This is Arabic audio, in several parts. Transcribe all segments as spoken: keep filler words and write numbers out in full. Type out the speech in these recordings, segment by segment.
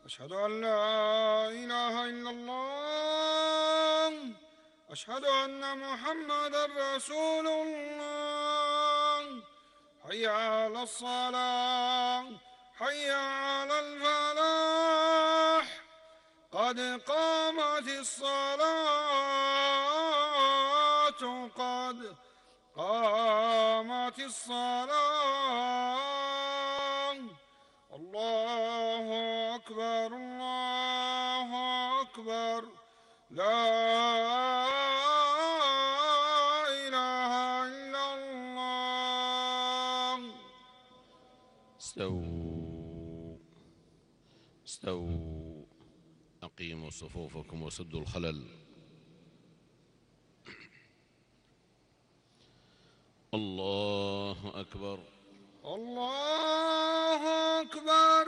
أشهد أن لا إله إلا الله. أشهد أن محمدا رسول الله. حي على الصلاة، حي على الفلاح، قد قامت الصلاة، قد قامت الصلاة. الله أكبر، الله أكبر، لا إله إلا الله. استووا استووا أقيموا صفوفكم وسدوا الخلل. الله أكبر، الله أكبر.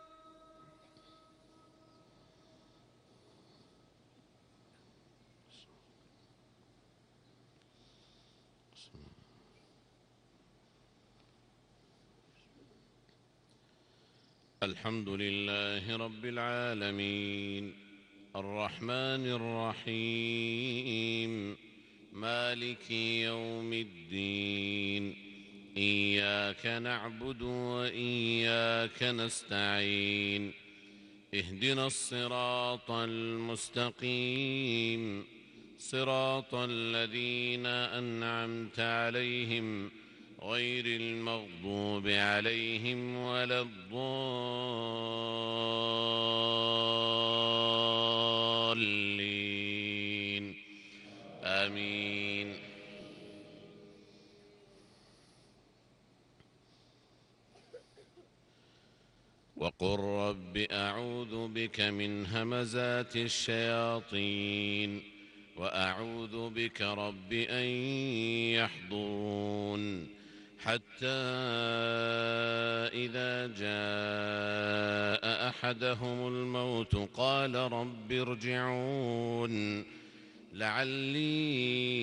الحمد لله رب العالمين، الرحمن الرحيم، مالك يوم الدين. إياك نعبد وإياك نستعين، اهدنا الصراط المستقيم، صراط الذين أنعمت عليهم غير المغضوب عليهم ولا الضالين، آمين. وقل رب أعوذ بك من همزات الشياطين، وأعوذ بك رب أن يحضرون، حتى إذا جاء أحدهم الموت قال رب ارجعون لعلي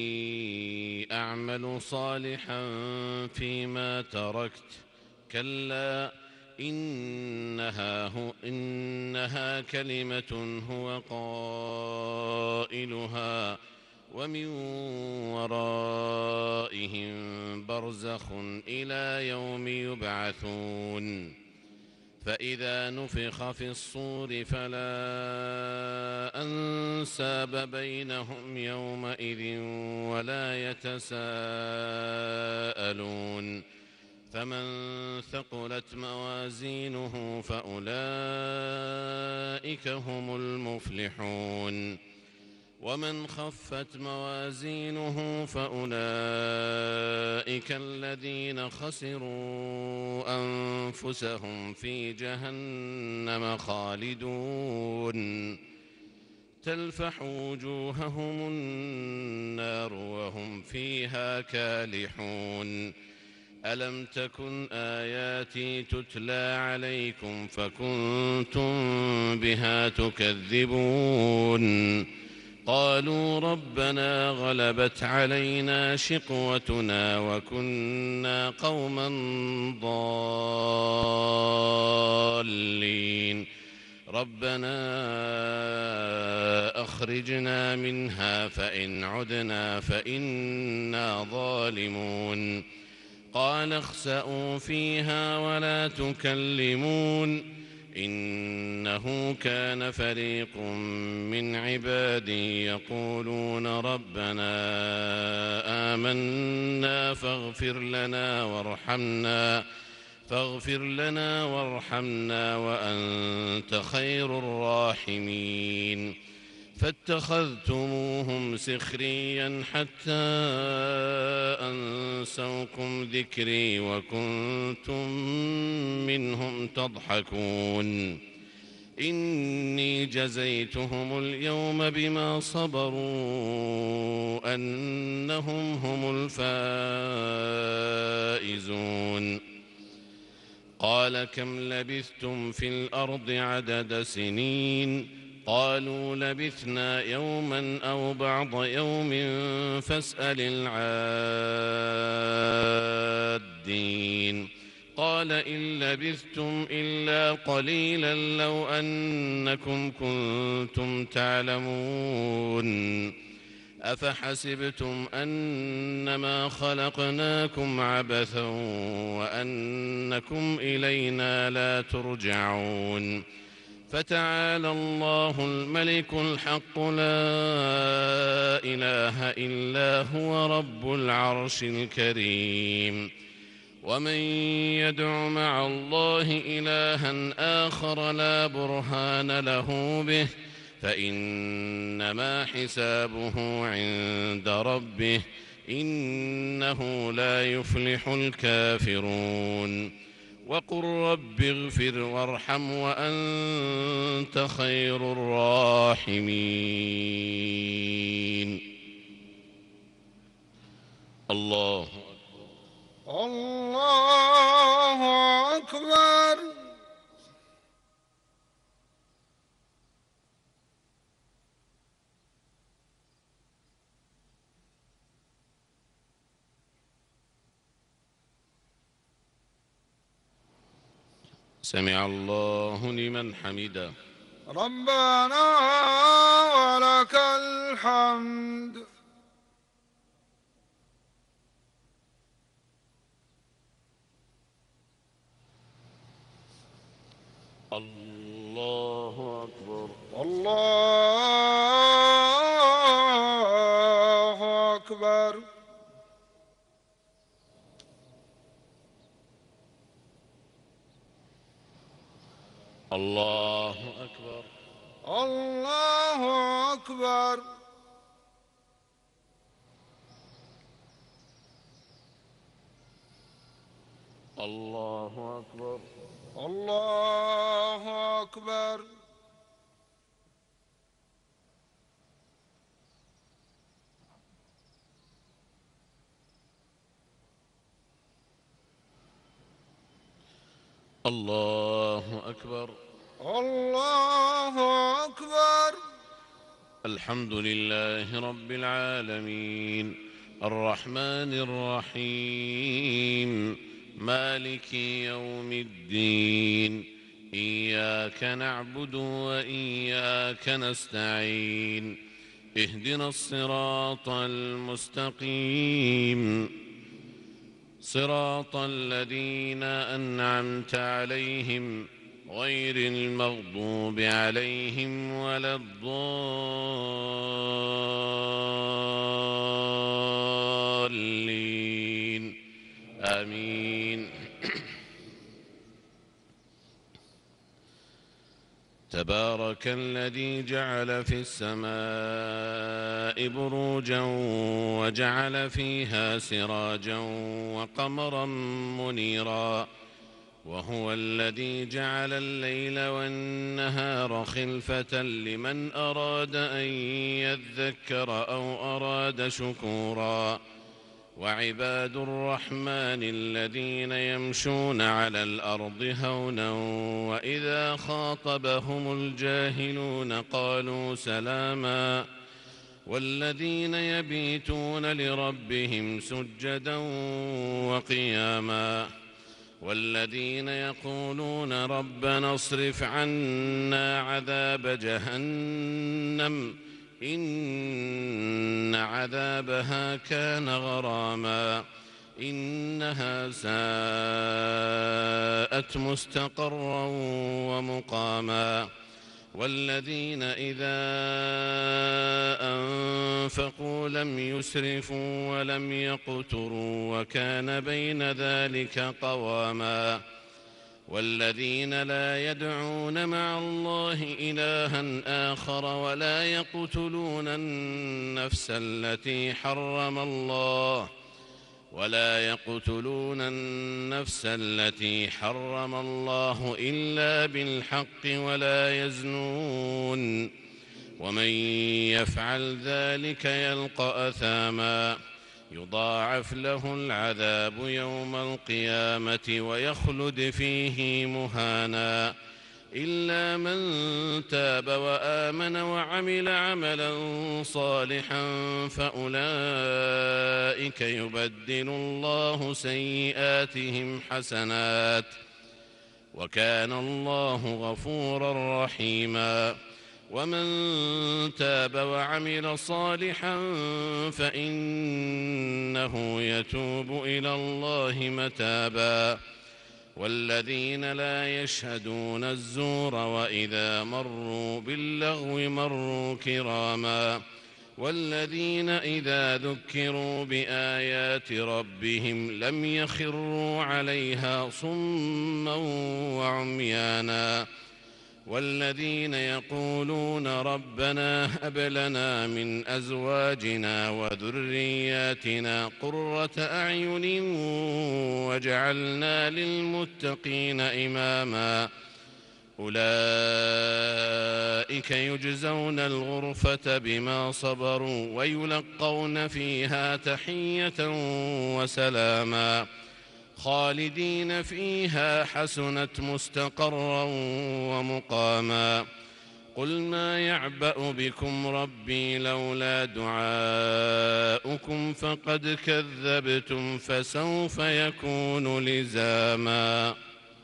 أعمل صالحا فيما تركت، كلا إنها, هو إنها كلمة هو قائلها ومن ورائهم برزخ إلى يوم يبعثون. فإذا نفخ في الصور فلا أنساب بينهم يومئذ ولا يتساءلون. فمن ثقلت موازينه فأولئك هم المفلحون، ومن خفت موازينه فأولئك الذين خسروا أنفسهم في جهنم خالدون، تلفح وجوههم النار وهم فيها كالحون. ألم تكن آياتي تتلى عليكم فكنتم بها تكذبون؟ قالوا ربنا غلبت علينا شقوتنا وكنا قوما ضالين، ربنا أخرجنا منها فإن عدنا فإنا ظالمون. قال اخسئوا فيها ولا تكلمون، إنه كان فريق من عبادي يقولون ربنا آمنا فاغفر لنا وارحمنا فاغفر لنا وارحمنا وأنت خير الراحمين. فاتخذتموهم سخريا حتى أنسوكم ذكري وكنتم منهم تضحكون. إني جزيتهم اليوم بما صبروا أنهم هم الفائزون. قال كم لبثتم في الأرض عدد سنين؟ قالوا لبثنا يوما أو بعض يوم فاسأل العادين. قال إن لبثتم إلا قليلا لو أنكم كنتم تعلمون أفحسبتم أنما خلقناكم عبثا وأنكم إلينا لا ترجعون فتعالى الله الملك الحق لا إله إلا هو رب العرش الكريم ومن يدع مع الله إلها آخر لا برهان له به فإنما حسابه عند ربه إنه لا يفلح الكافرون وقل رب اغفر وارحم وأنت خير الراحمين. الله الله أكبر. سمع الله لمن حمده. ربنا ولك الحمد. الله أكبر. الله أكبر. الله أكبر. الله أكبر. الله أكبر. الله أكبر. الله أكبر. الله أكبر. الحمد لله رب العالمين الرحمن الرحيم مالك يوم الدين إياك نعبد وإياك نستعين اهدنا الصراط المستقيم صراط الذين أنعمت عليهم غير المغضوب عليهم ولا الضالين آمين. تبارك الذي جعل في السماء بروجا وجعل فيها سراجا وقمرا منيرا وهو الذي جعل الليل والنهار خلفة لمن أراد أن يذكر أو أراد شكورا وعباد الرحمن الذين يمشون على الأرض هونا وإذا خاطبهم الجاهلون قالوا سلاما والذين يبيتون لربهم سجدا وقياما والذين يقولون ربنا اصرف عنا عذاب جهنم إن عذابها كان غراما إنها ساءت مستقرا ومقاما والذين إذا أنفقوا لم يسرفوا ولم يقتروا وكان بين ذلك قواما والذين لا يدعون مع الله إلها آخر ولا يقتلون النفس التي حرم الله ولا يقتلون النفس التي حرم الله إلا بالحق ولا يزنون ومن يفعل ذلك يلقى أثاما يضاعف له العذاب يوم القيامة ويخلد فيه مهانا إلا من تاب وآمن وعمل عملا صالحا فأولئك يبدل الله سيئاتهم حسنات وكان الله غفورا رحيما. ومن تاب وعمل صالحا فإنه يتوب إلى الله متابا. والذين لا يشهدون الزور وإذا مروا باللغو مروا كراما. والذين إذا ذكروا بآيات ربهم لم يخروا عليها صما وعميانا. والذين يقولون ربنا هب لنا من أزواجنا وذرياتنا قرة أعين واجعلنا للمتقين إماما. أولئك يجزون الغرفة بما صبروا ويلقون فيها تحية وسلاما خالدين فيها حسنت مستقرا ومقاما. قل ما يعبأ بكم ربي لولا دعاؤكم فقد كذبتم فسوف يكون لزاما.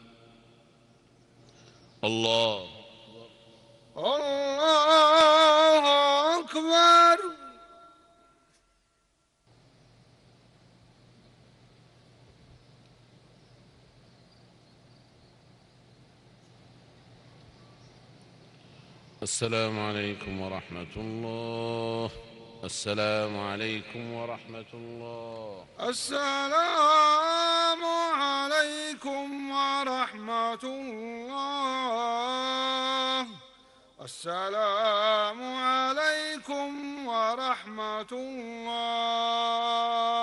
الله الله أكبر. السلام عليكم ورحمة الله. السلام عليكم ورحمة الله. السلام عليكم ورحمة الله. السلام عليكم ورحمة الله.